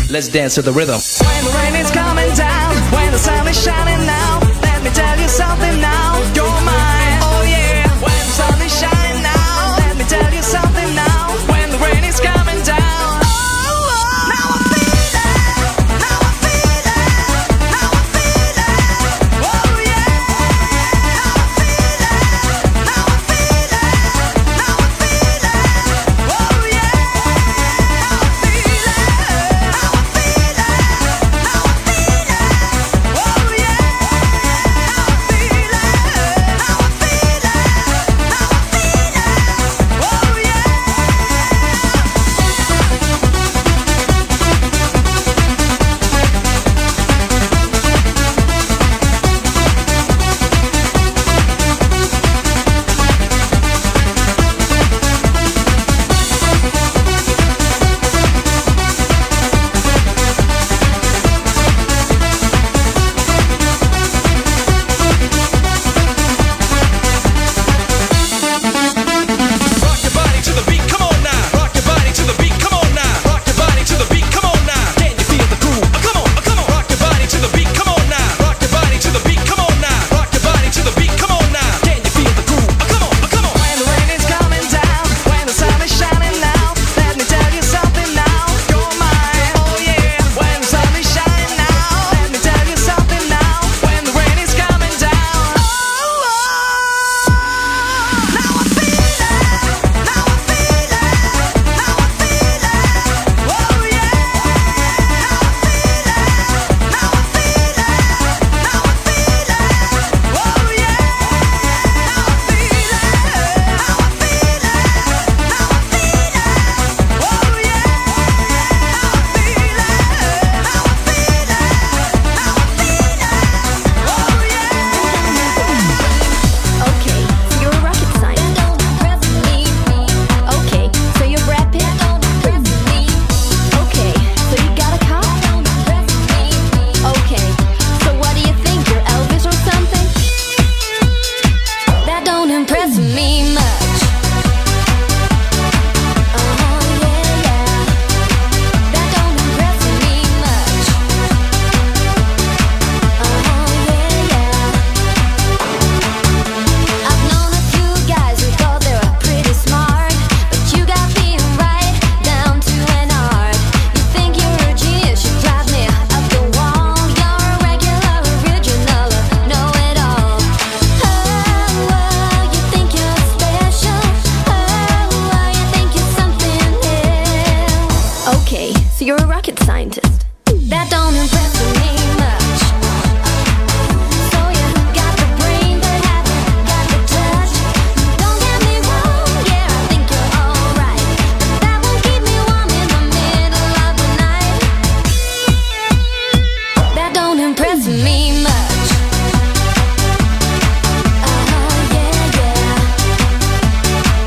Let's dance to the rhythm. When the rain is coming down, when the sun is shining now, let me tell you something now, you're mine, oh yeah. When the sun is shining now, let me tell you something now, when the rain is coming down.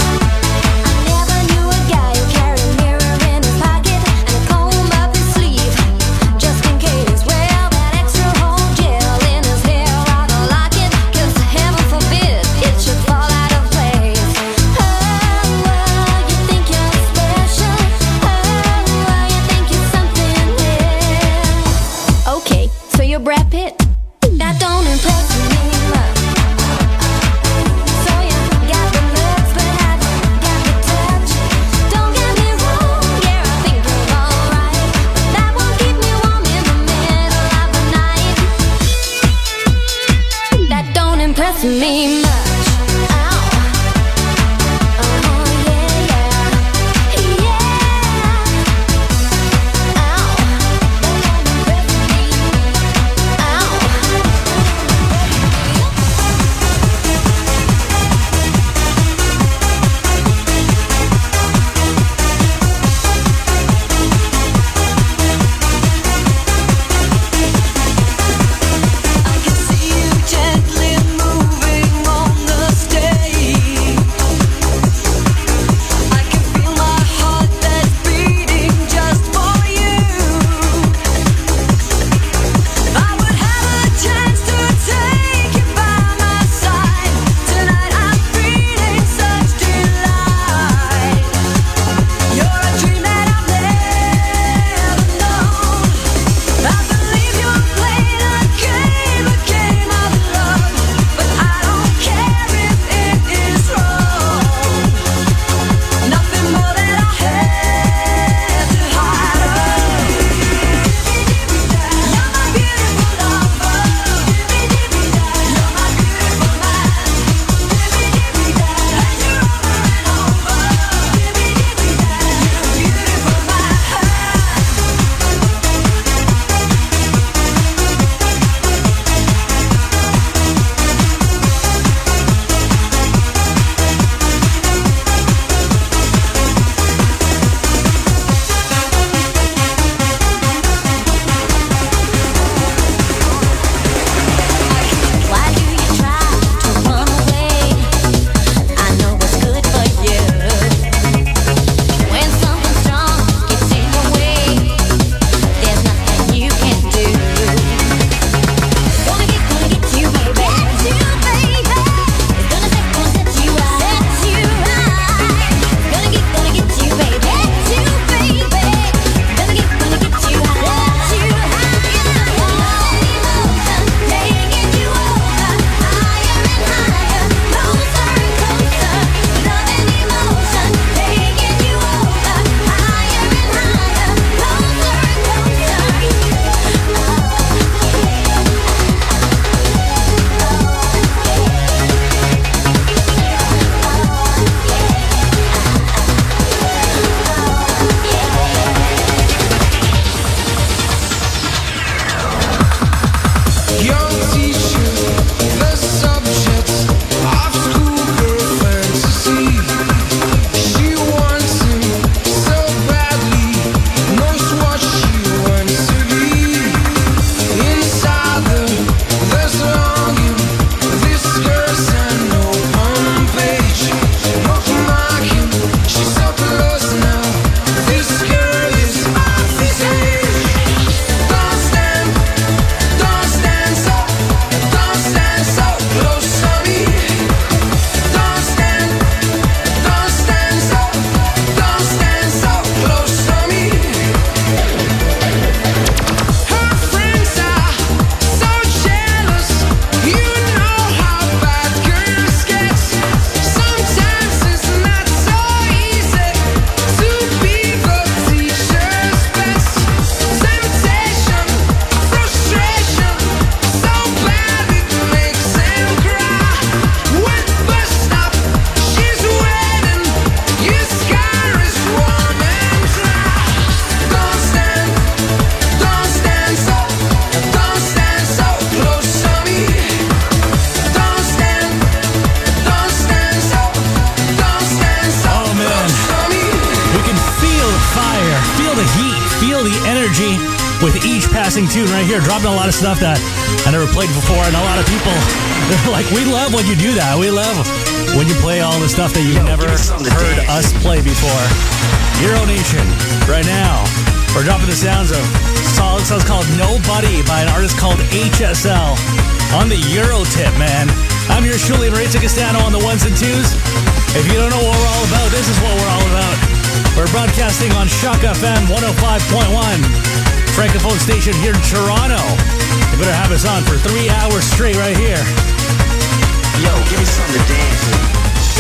Sleeve the heat, feel the energy with each passing tune right here. Dropping a lot of stuff that I never played before, and a lot of people, they're like, we love when you do that. We love when you play all the stuff that you've never heard us play before. Euro Nation, right now, we're dropping the sounds of a song called Nobody by an artist called HSL on the Euro tip, man. I'm your Shuli Maritza Castano on the ones and twos. If you don't know what we're all about, this is what we're all about. We're broadcasting on Shock FM 105.1, Francophone station here in Toronto. You better have us on for 3 hours straight right here. Yo, give me something to dance with.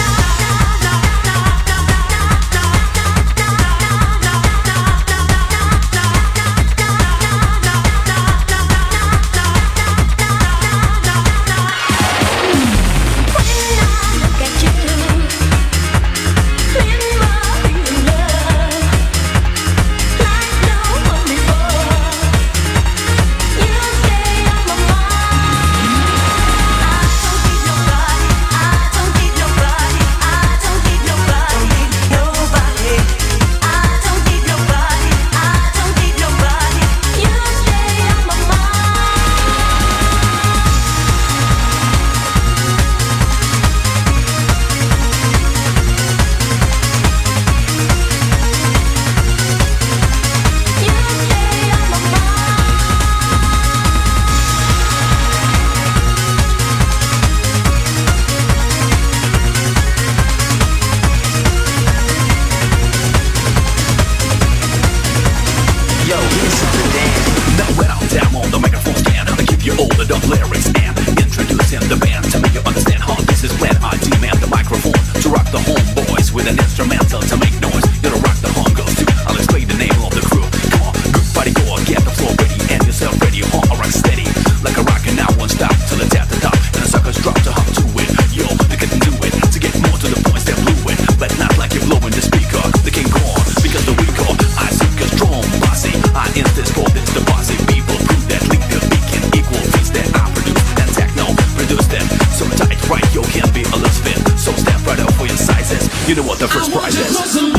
You know what the first prize is.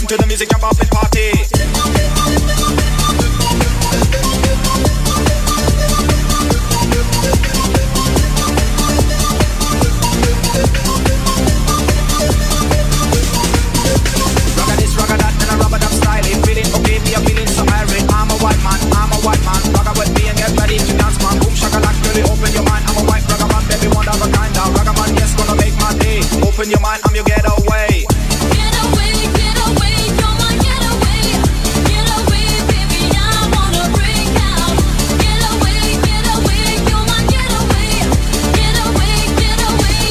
to the music, jump up and party. Rock this, rock that, and a rubber dub style. Feeling okay, me a feeling so irate. I'm a white man, rock with me and get ready to dance, man. Boom shakalak, really open your mind. I'm a white rock man, baby, one of a kind. Now rock man, yes, gonna make my day. Open your mind, I'm your getaway. Get away, you're my getaway. Get away, baby, I wanna break out. Get away, you're my getaway. Get away, get away.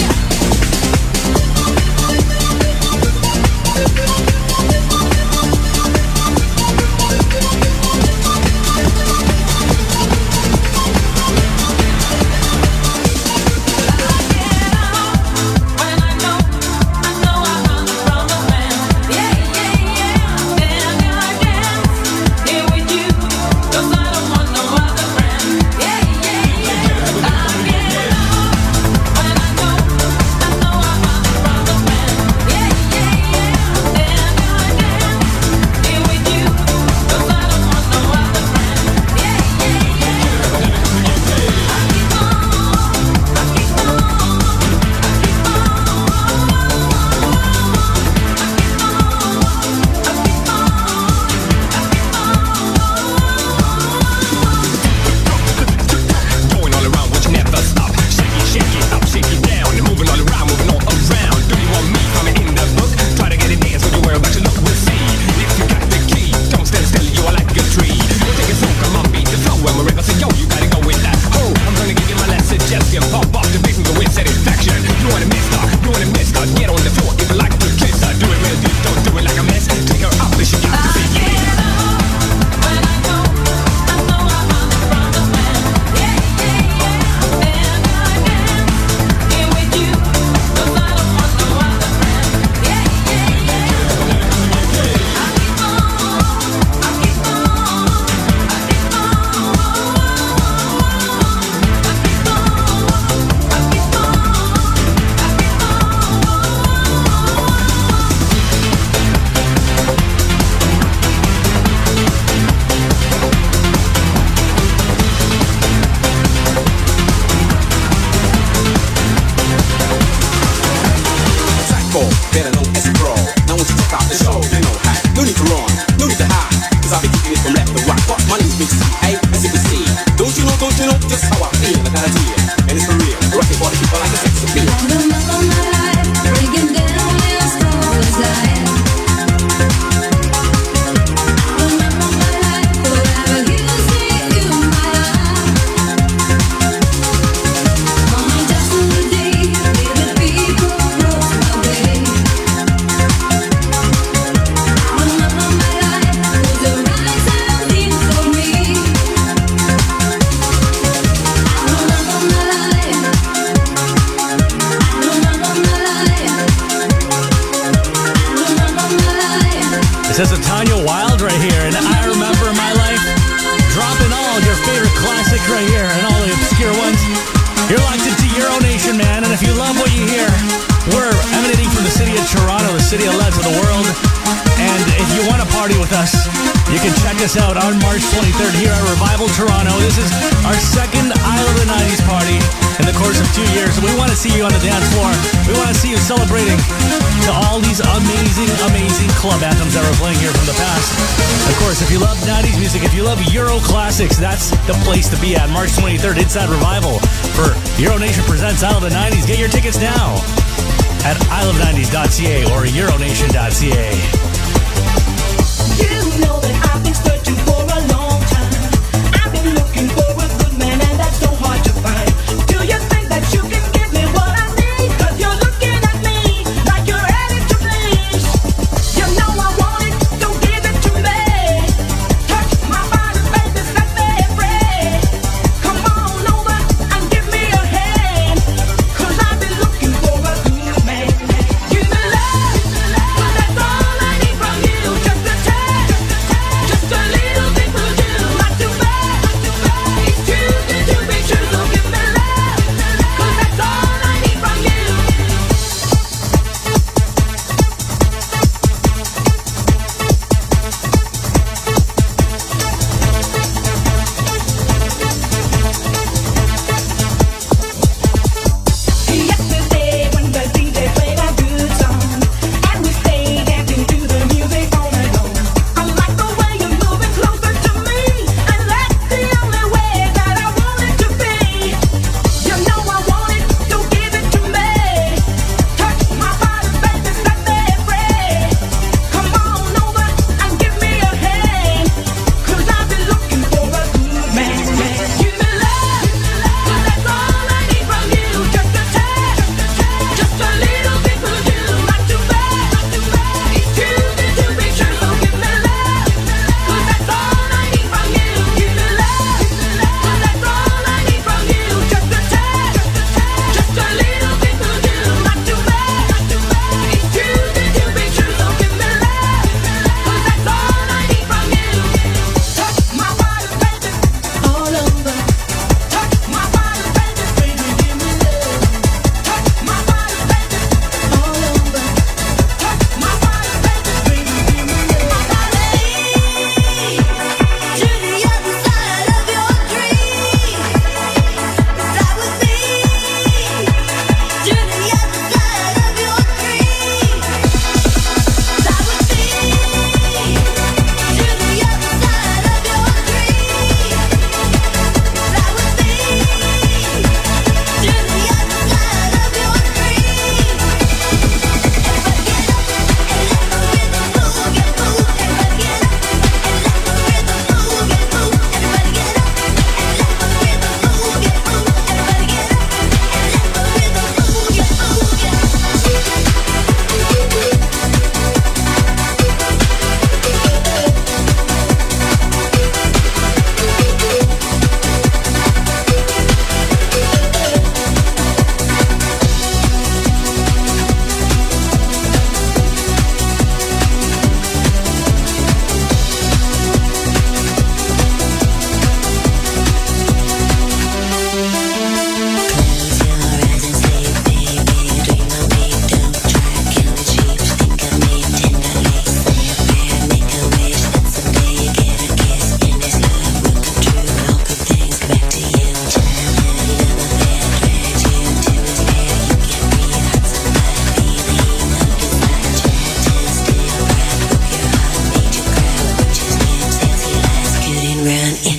When I know I run from the man. Yeah, yeah, yeah. And I dance here with you, 'cause I don't want no other friend. Yeah, yeah, yeah. I get low when I know I run from the man. Yeah, yeah, yeah. And I dance here with you, 'cause I don't want no other friend. Yeah, yeah, yeah. I keep on. Going all around, but you never stop. Shake it up, shake it down. You're moving all around, moving all around. Do you want me coming in the book? Try to get it dance when you wear about your look. We'll see if you got the key. Don't stand still, you are like a tree. Take it slow, come on, beat the flow. And we're ready, so yo, you gotta go with that. Oh, I'm gonna give you my last suggestion. Pop off the bass and go with satisfaction. You wanna miss her, get on the floor. If you like to kiss her, do it real deep, don't do it like a mess. Take her up, but she got to see you. When I know I run from the man. Yeah, yeah, yeah. And I dance here with you, 'cause I don't want no other friend. Yeah, yeah, yeah. I keep Psycho, better known as a pro. Now once you check out the show, you know how. No need to run, no need to hide, 'cause I'll be kicking it from left to right. What money makes you A, as you can see. Don't you know just how I feel? I got a deal, and it's for real. Rock it for the people like a sex appeal. on the love of my life, breaking down real slow inside. On the love of my life, forever you see you my life. On my destiny, leaving people close my way. On the love of my life, was the rise and lean for me. On the love of my life. It says a Tanya Wild right here, and I remember my life. Dropping all your favorite classics right here, and all the obscure ones. You're locked into Euro Nation, man, and if you love what you hear, we're emanating from the city of Toronto, the city of lead to the world. And if you want to party with us, you can check us out on March 23rd here at Revival Toronto. This is our second Isle of the 90s party in the course of 2 years. We want to see you on the dance floor. We want to see you celebrating to all these amazing, amazing club anthems that we're playing here from the past. Of course, if you love 90s music, if you love Euro classics, that's the place to be at. March 23rd, Inside Revival for Euro Nation Presents Isle of the 90s. Get your tickets now at isleof90s.ca or euronation.ca. You know that I've been searching for a long time. I've been looking for a good man, and that's so hard to find. Do you think that you can give me what I need? 'Cause you're looking at me like you're ready to please. You know I want it, so give it to me. Touch my body, baby, set me free. Come on over and give me a hand, 'cause I've been looking for a good man. Give me love, 'cause that's all I need.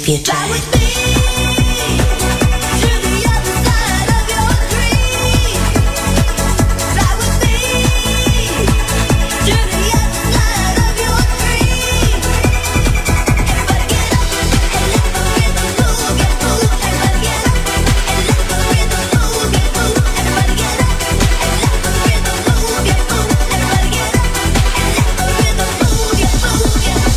get Fly back. with me to the other side of your dream. Fly with me to the other side of your dream. Everybody get up and let the rhythm move, get move. Everybody get up and let the rhythm move, get move. Everybody get up and let the rhythm move, get move. Everybody get up and let the rhythm move, get move, get move.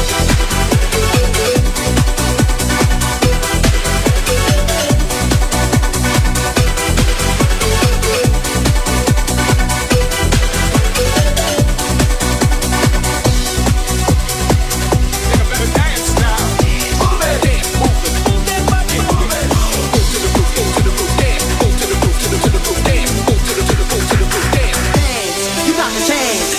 You got the chance.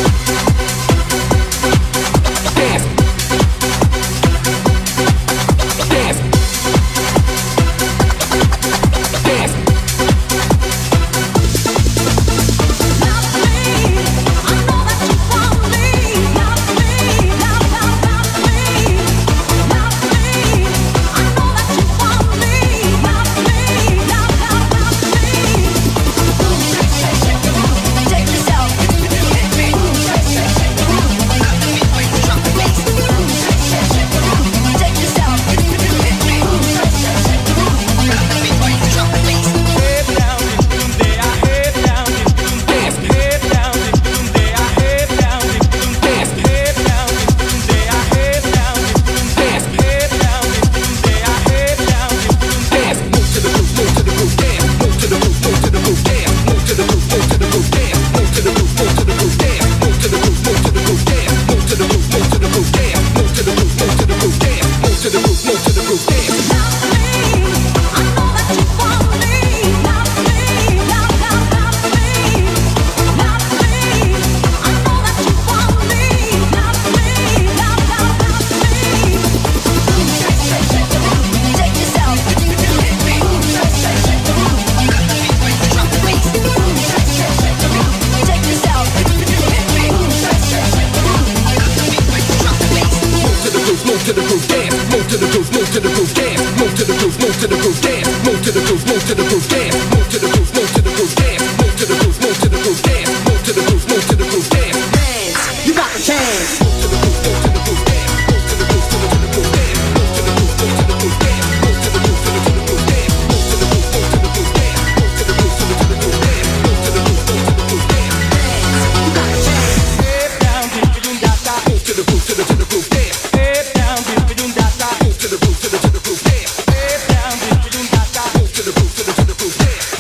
You got the chance. To the groove, to the groove, dance.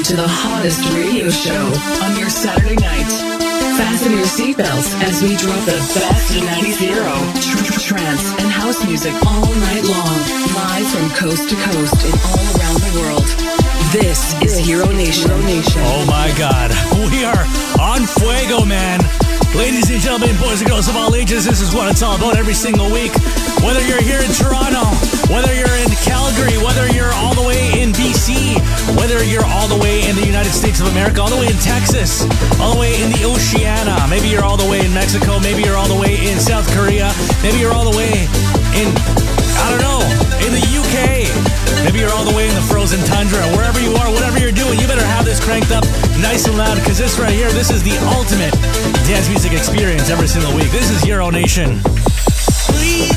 to the hottest radio show on your Saturday night. Fasten your seatbelts as we drop the best of 90s, trance, and house music all night long, live from coast to coast and all around the world. This is Hero Nation. Oh my God, we are on fuego, man. Ladies and gentlemen, boys and girls of all ages, this is what it's all about every single week. Whether you're here in Toronto, whether you're in Calgary, whether you're all the way in BC, whether you're all the way in the United States of America, all the way in Texas, all the way in the Oceania, maybe you're all the way in Mexico, maybe you're all the way in South Korea, maybe you're all the way in, I don't know, in the UK, maybe you're all the way in the frozen tundra. Wherever you are, whatever you're doing, you better have this cranked up nice and loud, because this right here, this is the ultimate dance music experience every single week. This is Euro Nation. Please